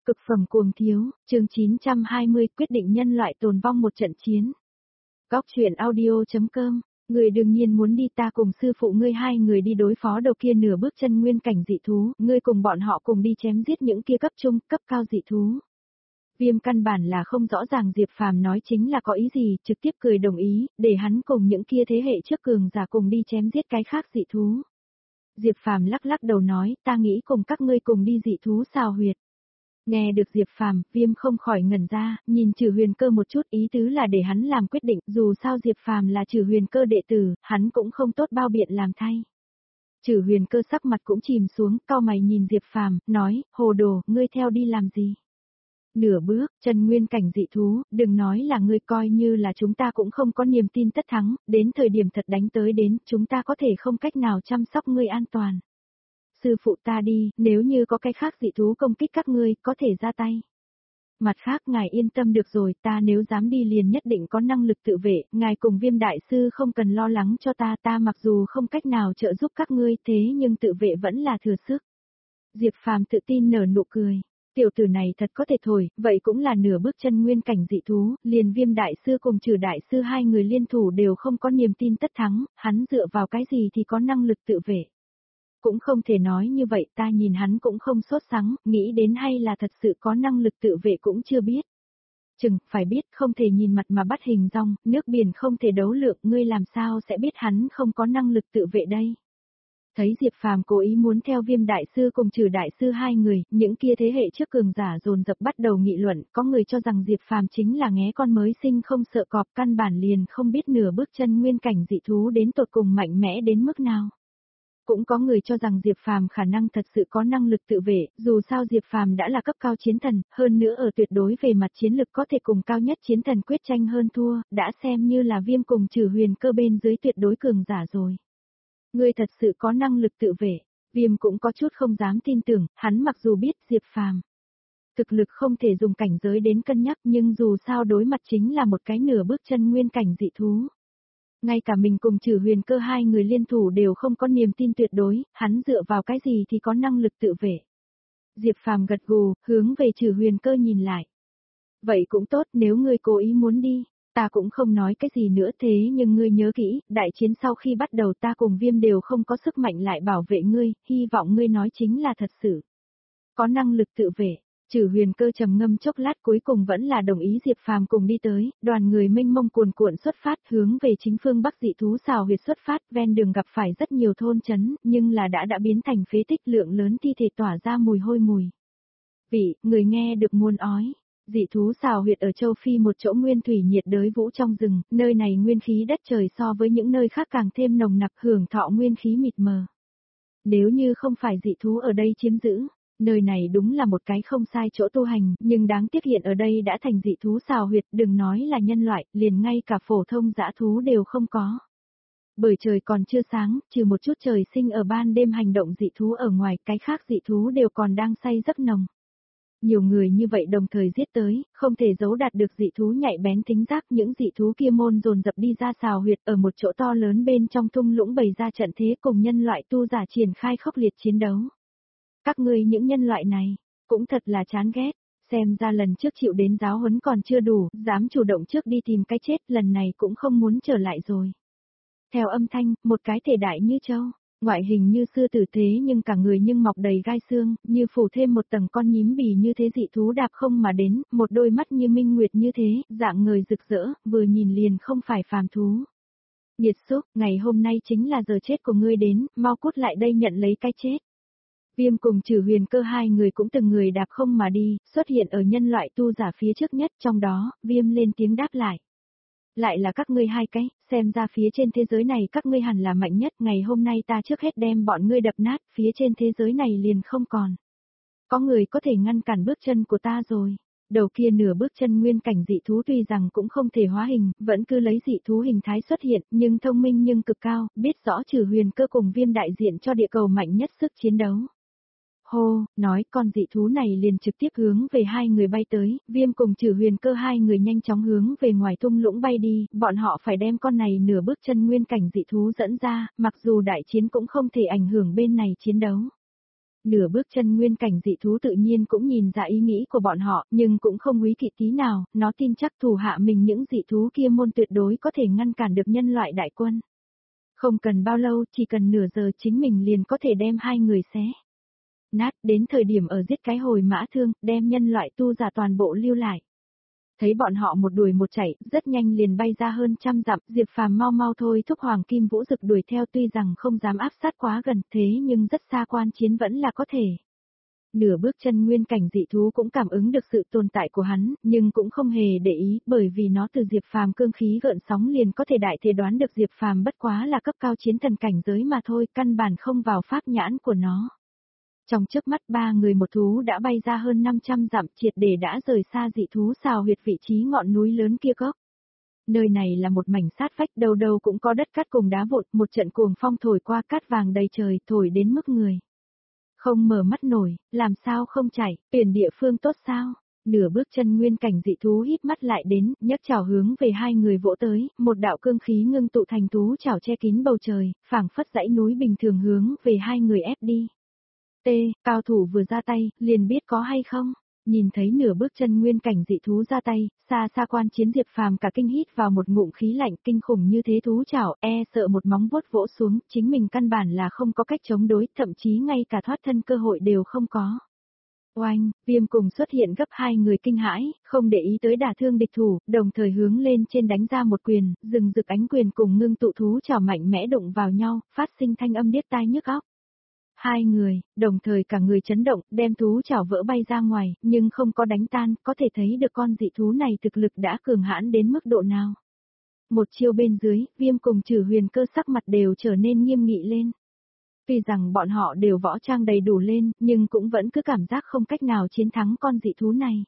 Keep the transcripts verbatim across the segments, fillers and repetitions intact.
Cực phẩm cuồng thiếu, chương chín trăm hai mươi quyết định nhân loại tồn vong một trận chiến. Góc truyện audio.com, người đương nhiên muốn đi, ta cùng sư phụ ngươi hai người đi đối phó đầu kia nửa bước chân nguyên cảnh dị thú, ngươi cùng bọn họ cùng đi chém giết những kia cấp trung, cấp cao dị thú. Viêm căn bản là không rõ ràng Diệp Phàm nói chính là có ý gì, trực tiếp cười đồng ý, để hắn cùng những kia thế hệ trước cường giả cùng đi chém giết cái khác dị thú. Diệp Phàm lắc lắc đầu nói, ta nghĩ cùng các ngươi cùng đi dị thú xào huyệt. Nghe được Diệp Phàm, Viêm không khỏi ngẩn ra, nhìn Trừ Huyền Cơ một chút, ý tứ là để hắn làm quyết định, dù sao Diệp Phàm là Trừ Huyền Cơ đệ tử, hắn cũng không tốt bao biện làm thay. Trừ Huyền Cơ sắc mặt cũng chìm xuống, cau mày nhìn Diệp Phàm, nói, hồ đồ, ngươi theo đi làm gì? Nửa bước, chân nguyên cảnh dị thú, đừng nói là ngươi, coi như là chúng ta cũng không có niềm tin tất thắng, đến thời điểm thật đánh tới đến, chúng ta có thể không cách nào chăm sóc ngươi an toàn. Sư phụ ta đi, nếu như có cái khác dị thú công kích các ngươi, có thể ra tay. Mặt khác ngài yên tâm được rồi, ta nếu dám đi liền nhất định có năng lực tự vệ, ngài cùng Viêm đại sư không cần lo lắng cho ta, ta mặc dù không cách nào trợ giúp các ngươi thế nhưng tự vệ vẫn là thừa sức. Diệp Phàm tự tin nở nụ cười. Tiểu tử này thật có thể thổi, vậy cũng là nửa bước chân nguyên cảnh dị thú, liền Viêm đại sư cùng Trừ đại sư hai người liên thủ đều không có niềm tin tất thắng, hắn dựa vào cái gì thì có năng lực tự vệ. Cũng không thể nói như vậy, ta nhìn hắn cũng không sốt sắng, nghĩ đến hay là thật sự có năng lực tự vệ cũng chưa biết. Chừng, phải biết không thể nhìn mặt mà bắt hình dong, nước biển không thể đấu lượng, ngươi làm sao sẽ biết hắn không có năng lực tự vệ đây. Thấy Diệp Phàm cố ý muốn theo Viêm đại sư cùng Trừ đại sư hai người, những kia thế hệ trước cường giả dồn dập bắt đầu nghị luận, có người cho rằng Diệp Phàm chính là nghé con mới sinh không sợ cọp, căn bản liền không biết nửa bước chân nguyên cảnh dị thú đến tột cùng mạnh mẽ đến mức nào. Cũng có người cho rằng Diệp Phàm khả năng thật sự có năng lực tự vệ, dù sao Diệp Phàm đã là cấp cao chiến thần, hơn nữa ở tuyệt đối về mặt chiến lực có thể cùng cao nhất chiến thần quyết tranh hơn thua, đã xem như là Viêm cùng Trừ Huyền Cơ bên dưới tuyệt đối cường giả rồi. Ngươi thật sự có năng lực tự vệ, Viêm cũng có chút không dám tin tưởng, hắn mặc dù biết Diệp Phàm thực lực không thể dùng cảnh giới đến cân nhắc, nhưng dù sao đối mặt chính là một cái nửa bước chân nguyên cảnh dị thú. Ngay cả mình cùng Trừ Huyền Cơ hai người liên thủ đều không có niềm tin tuyệt đối, hắn dựa vào cái gì thì có năng lực tự vệ. Diệp Phàm gật gù, hướng về Trừ Huyền Cơ nhìn lại. Vậy cũng tốt, nếu ngươi cố ý muốn đi, ta cũng không nói cái gì nữa, thế nhưng ngươi nhớ kỹ, đại chiến sau khi bắt đầu ta cùng Viêm đều không có sức mạnh lại bảo vệ ngươi, hy vọng ngươi nói chính là thật sự. Có năng lực tự vệ. Trừ Huyền Cơ trầm ngâm chốc lát cuối cùng vẫn là đồng ý Diệp Phàm cùng đi tới, đoàn người mênh mông cuồn cuộn xuất phát hướng về chính phương Bắc dị thú xào huyệt xuất phát, ven đường gặp phải rất nhiều thôn trấn, nhưng là đã đã biến thành phế tích, lượng lớn thi thể tỏa ra mùi hôi mùi. Vị, người nghe được muôn ói. Dị thú xào huyệt ở châu Phi một chỗ nguyên thủy nhiệt đới vũ trong rừng, nơi này nguyên khí đất trời so với những nơi khác càng thêm nồng nặc, hưởng thọ nguyên khí mịt mờ. Nếu như không phải dị thú ở đây chiếm giữ, nơi này đúng là một cái không sai chỗ tu hành, nhưng đáng tiếc hiện ở đây đã thành dị thú xào huyệt, đừng nói là nhân loại, liền ngay cả phổ thông dã thú đều không có. Bởi trời còn chưa sáng, trừ một chút trời sinh ở ban đêm hành động dị thú ở ngoài, cái khác dị thú đều còn đang say giấc nồng. Nhiều người như vậy đồng thời giết tới, không thể giấu đạt được dị thú nhạy bén tính giác, những dị thú kia môn dồn dập đi ra xào huyệt ở một chỗ to lớn bên trong thung lũng bày ra trận thế cùng nhân loại tu giả triển khai khốc liệt chiến đấu. Các ngươi những nhân loại này, cũng thật là chán ghét, xem ra lần trước chịu đến giáo huấn còn chưa đủ, dám chủ động trước đi tìm cái chết, lần này cũng không muốn trở lại rồi. Theo âm thanh, một cái thể đại như trâu, ngoại hình như sư tử thế nhưng cả người nhưng mọc đầy gai xương, như phủ thêm một tầng con nhím bì như thế dị thú đạp không mà đến, một đôi mắt như minh nguyệt như thế, dạng người rực rỡ, vừa nhìn liền không phải phàm thú. Nghiệt xúc, ngày hôm nay chính là giờ chết của ngươi đến, mau cút lại đây nhận lấy cái chết. Viêm cùng Trừ Huyền Cơ hai người cũng từng người đạp không mà đi, xuất hiện ở nhân loại tu giả phía trước nhất, trong đó, Viêm lên tiếng đáp lại. Lại là các ngươi hai cái, xem ra phía trên thế giới này các ngươi hẳn là mạnh nhất, ngày hôm nay ta trước hết đem bọn ngươi đập nát, phía trên thế giới này liền không còn. Có người có thể ngăn cản bước chân của ta rồi. Đầu kia nửa bước chân nguyên cảnh dị thú tuy rằng cũng không thể hóa hình, vẫn cứ lấy dị thú hình thái xuất hiện, nhưng thông minh nhưng cực cao, biết rõ Trừ Huyền Cơ cùng Viêm đại diện cho địa cầu mạnh nhất sức chiến đấu. Hô, nói con dị thú này liền trực tiếp hướng về hai người bay tới, Viêm cùng Trừ Huyền Cơ hai người nhanh chóng hướng về ngoài thung lũng bay đi, bọn họ phải đem con này nửa bước chân nguyên cảnh dị thú dẫn ra, mặc dù đại chiến cũng không thể ảnh hưởng bên này chiến đấu. Nửa bước chân nguyên cảnh dị thú tự nhiên cũng nhìn ra ý nghĩ của bọn họ, nhưng cũng không quý kỵ tí nào, nó tin chắc thủ hạ mình những dị thú kia môn tuyệt đối có thể ngăn cản được nhân loại đại quân. Không cần bao lâu, chỉ cần nửa giờ chính mình liền có thể đem hai người xé nát, đến thời điểm ở giết cái hồi mã thương, đem nhân loại tu giả toàn bộ lưu lại. Thấy bọn họ một đuổi một chạy, rất nhanh liền bay ra hơn trăm dặm, Diệp Phàm mau mau thôi thúc Hoàng Kim Vũ Dực đuổi theo, tuy rằng không dám áp sát quá gần, thế nhưng rất xa quan chiến vẫn là có thể. Nửa bước chân nguyên cảnh dị thú cũng cảm ứng được sự tồn tại của hắn, nhưng cũng không hề để ý, bởi vì nó từ Diệp Phàm cương khí gợn sóng liền có thể đại thể đoán được Diệp Phàm bất quá là cấp cao chiến thần cảnh giới mà thôi, căn bản không vào pháp nhãn của nó. Trong chớp mắt ba người một thú đã bay ra hơn năm trăm dặm, triệt để đã rời xa dị thú xào huyệt vị trí ngọn núi lớn kia gốc. Nơi này là một mảnh sát vách, đầu đầu cũng có đất cát cùng đá vụn, một trận cuồng phong thổi qua, cát vàng đầy trời, thổi đến mức người không mở mắt nổi, làm sao không chạy, tuyển địa phương tốt sao? Nửa bước chân nguyên cảnh dị thú hít mắt lại đến, nhấc chảo hướng về hai người vỗ tới, một đạo cương khí ngưng tụ thành thú chảo che kín bầu trời, phảng phất dãy núi bình thường hướng về hai người ép đi. T, cao thủ vừa ra tay, liền biết có hay không. Nhìn thấy nửa bước chân nguyên cảnh dị thú ra tay, xa xa quan chiến Diệp Phàm cả kinh hít vào một ngụm khí lạnh, kinh khủng như thế thú chảo, e sợ một móng vuốt vỗ xuống, chính mình căn bản là không có cách chống đối, thậm chí ngay cả thoát thân cơ hội đều không có. Oanh, Viêm cùng xuất hiện gấp hai người kinh hãi, không để ý tới đả thương địch thủ, đồng thời hướng lên trên đánh ra một quyền, rừng rực ánh quyền cùng ngưng tụ thú chảo mạnh mẽ đụng vào nhau, phát sinh thanh âm điếc tai nhức óc. Hai người, đồng thời cả người chấn động, đem thú chảo vỡ bay ra ngoài, nhưng không có đánh tan, có thể thấy được con dị thú này thực lực đã cường hãn đến mức độ nào. Một chiêu bên dưới, Viêm cùng Trử Huyền Cơ sắc mặt đều trở nên nghiêm nghị lên. Tuy rằng bọn họ đều võ trang đầy đủ lên, nhưng cũng vẫn cứ cảm giác không cách nào chiến thắng con dị thú này.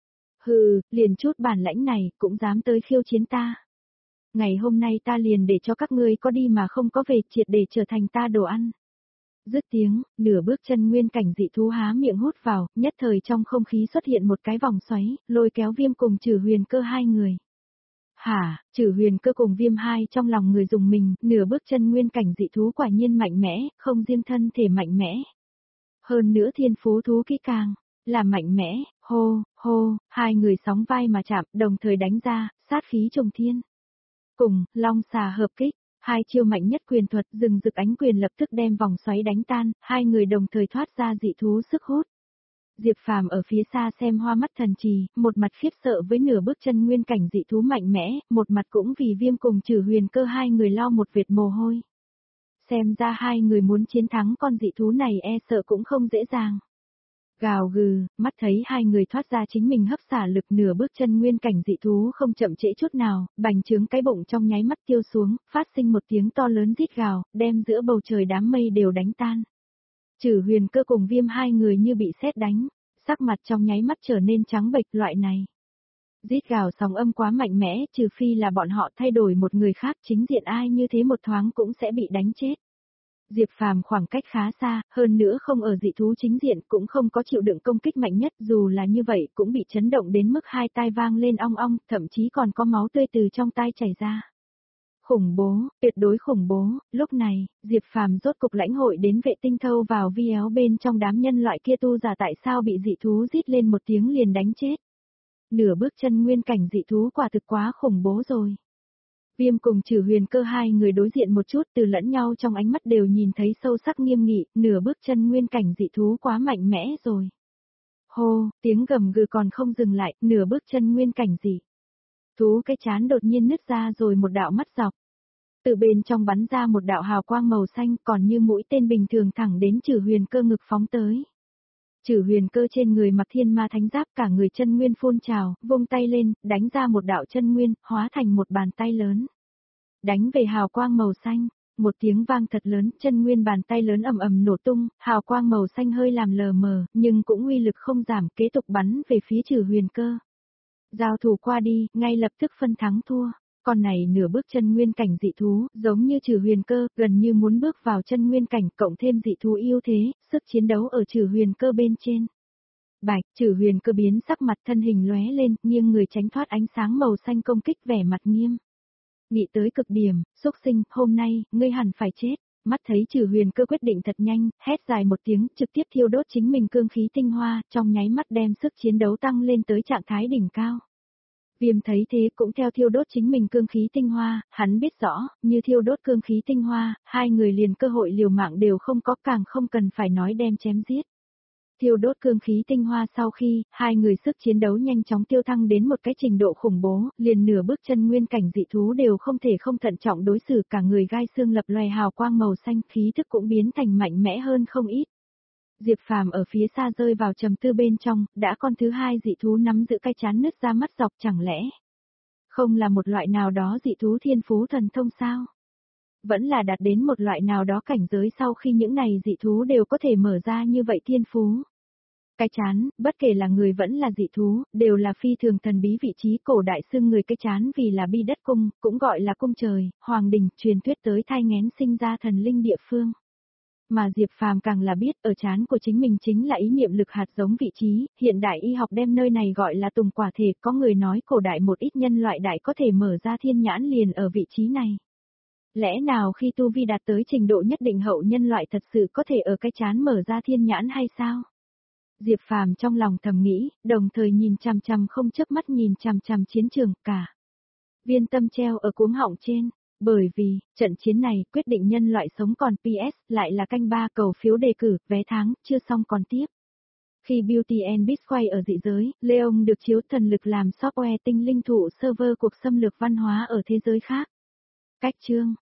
Hừ, liền chút bản lãnh này, cũng dám tới khiêu chiến ta. Ngày hôm nay ta liền để cho các ngươi có đi mà không có về, triệt để trở thành ta đồ ăn. Dứt tiếng, nửa bước chân nguyên cảnh dị thú há miệng hút vào, nhất thời trong không khí xuất hiện một cái vòng xoáy, lôi kéo Viêm cùng Trử Huyền Cơ hai người. Hả, Trử Huyền Cơ cùng Viêm hai trong lòng người dùng mình, nửa bước chân nguyên cảnh dị thú quả nhiên mạnh mẽ, không riêng thân thể mạnh mẽ. Hơn nữa thiên phú thú kỹ càng, là mạnh mẽ, hô, hô, hai người sóng vai mà chạm, đồng thời đánh ra, sát khí trùng thiên. Cùng, long xà hợp kích. Hai chiêu mạnh nhất quyền thuật, rừng rực ánh quyền lập tức đem vòng xoáy đánh tan, hai người đồng thời thoát ra dị thú sức hút. Diệp Phàm ở phía xa xem hoa mắt thần trì, một mặt khiếp sợ với nửa bước chân nguyên cảnh dị thú mạnh mẽ, một mặt cũng vì Viêm cùng Trử Huyền Cơ hai người lau một vệt mồ hôi. Xem ra hai người muốn chiến thắng con dị thú này e sợ cũng không dễ dàng. Gào gừ, mắt thấy hai người thoát ra chính mình hấp xả lực, nửa bước chân nguyên cảnh dị thú không chậm trễ chút nào, bành trướng cái bụng trong nháy mắt tiêu xuống, phát sinh một tiếng to lớn rít gào, đem giữa bầu trời đám mây đều đánh tan. Trử Huyền Cơ cùng Viêm hai người như bị sét đánh, sắc mặt trong nháy mắt trở nên trắng bệch, loại này. Rít gào sóng âm quá mạnh mẽ, trừ phi là bọn họ thay đổi một người khác, chính diện ai như thế một thoáng cũng sẽ bị đánh chết. Diệp Phàm khoảng cách khá xa, hơn nữa không ở dị thú chính diện, cũng không có chịu đựng công kích mạnh nhất, dù là như vậy cũng bị chấn động đến mức hai tai vang lên ong ong, thậm chí còn có máu tươi từ trong tai chảy ra. Khủng bố, tuyệt đối khủng bố, lúc này, Diệp Phàm rốt cục lãnh hội đến vệ tinh thâu vào vi éo bên trong đám nhân loại kia tu giả tại sao bị dị thú rít lên một tiếng liền đánh chết. Nửa bước chân nguyên cảnh dị thú quả thực quá khủng bố rồi. Viêm cùng Trử Huyền Cơ hai người đối diện một chút, từ lẫn nhau trong ánh mắt đều nhìn thấy sâu sắc nghiêm nghị, nửa bước chân nguyên cảnh dị thú quá mạnh mẽ rồi. Hô, tiếng gầm gừ còn không dừng lại, nửa bước chân nguyên cảnh dị thú cái chán đột nhiên nứt ra rồi một đạo mắt dọc. Từ bên trong bắn ra một đạo hào quang màu xanh, còn như mũi tên bình thường thẳng đến Trử Huyền Cơ ngực phóng tới. Trử Huyền Cơ trên người mặc thiên ma thánh giáp, cả người chân nguyên phun trào, vung tay lên, đánh ra một đạo chân nguyên, hóa thành một bàn tay lớn. Đánh về hào quang màu xanh, một tiếng vang thật lớn, chân nguyên bàn tay lớn ầm ầm nổ tung, hào quang màu xanh hơi làm lờ mờ, nhưng cũng uy lực không giảm, kế tục bắn về phía Trử Huyền Cơ. Giao thủ qua đi, ngay lập tức phân thắng thua. Con này nửa bước chân nguyên cảnh dị thú, giống như Trử Huyền Cơ, gần như muốn bước vào chân nguyên cảnh, cộng thêm dị thú ưu thế, sức chiến đấu ở Trử Huyền Cơ bên trên. Bạch, Trử Huyền Cơ biến sắc mặt, thân hình lóe lên, nghiêng người tránh thoát ánh sáng màu xanh công kích, vẻ mặt nghiêm nghị tới cực điểm, xúc sinh, hôm nay, ngươi hẳn phải chết. mắt thấy Trừ Huyền Cơ quyết định thật nhanh, hét dài một tiếng, trực tiếp thiêu đốt chính mình cương khí tinh hoa, trong nháy mắt đem sức chiến đấu tăng lên tới trạng thái đỉnh cao. Viêm thấy thế cũng theo thiêu đốt chính mình cương khí tinh hoa, hắn biết rõ, như thiêu đốt cương khí tinh hoa, hai người liền cơ hội liều mạng đều không có, càng không cần phải nói đem chém giết. Thiêu đốt cương khí tinh hoa sau khi, hai người sức chiến đấu nhanh chóng tiêu thăng đến một cái trình độ khủng bố, liền nửa bước chân nguyên cảnh dị thú đều không thể không thận trọng đối xử, cả người gai xương lập loè hào quang màu xanh, khí thức cũng biến thành mạnh mẽ hơn không ít. Diệp Phàm ở phía xa rơi vào trầm tư bên trong, đã con thứ hai dị thú nắm giữ cái chán nứt ra mắt dọc, chẳng lẽ không là một loại nào đó dị thú thiên phú thần thông sao? Vẫn là đạt đến một loại nào đó cảnh giới sau khi những này dị thú đều có thể mở ra như vậy thiên phú. Cái chán, bất kể là người vẫn là dị thú, đều là phi thường thần bí vị trí, cổ đại xưng người cái chán vì là bi đất cung, cũng gọi là cung trời, hoàng đình, truyền thuyết tới thai nghén sinh ra thần linh địa phương. Mà Diệp Phàm càng là biết ở chán của chính mình chính là ý niệm lực hạt giống vị trí, hiện đại y học đem nơi này gọi là tùng quả thể, có người nói cổ đại một ít nhân loại đại có thể mở ra thiên nhãn liền ở vị trí này. Lẽ nào khi tu vi đạt tới trình độ nhất định hậu nhân loại thật sự có thể ở cái chán mở ra thiên nhãn hay sao? Diệp Phàm trong lòng thầm nghĩ, đồng thời nhìn chằm chằm không chớp mắt nhìn chằm chằm chiến trường cả. Viên tâm treo ở cuống họng trên, bởi vì, trận chiến này quyết định nhân loại sống còn pê ét lại là canh ba cầu phiếu đề cử, vé tháng, chưa xong còn tiếp. Khi Beauty and Beast quay ở dị giới, Leon được chiếu thần lực làm software tinh linh thụ server cuộc xâm lược văn hóa ở thế giới khác. Cách chương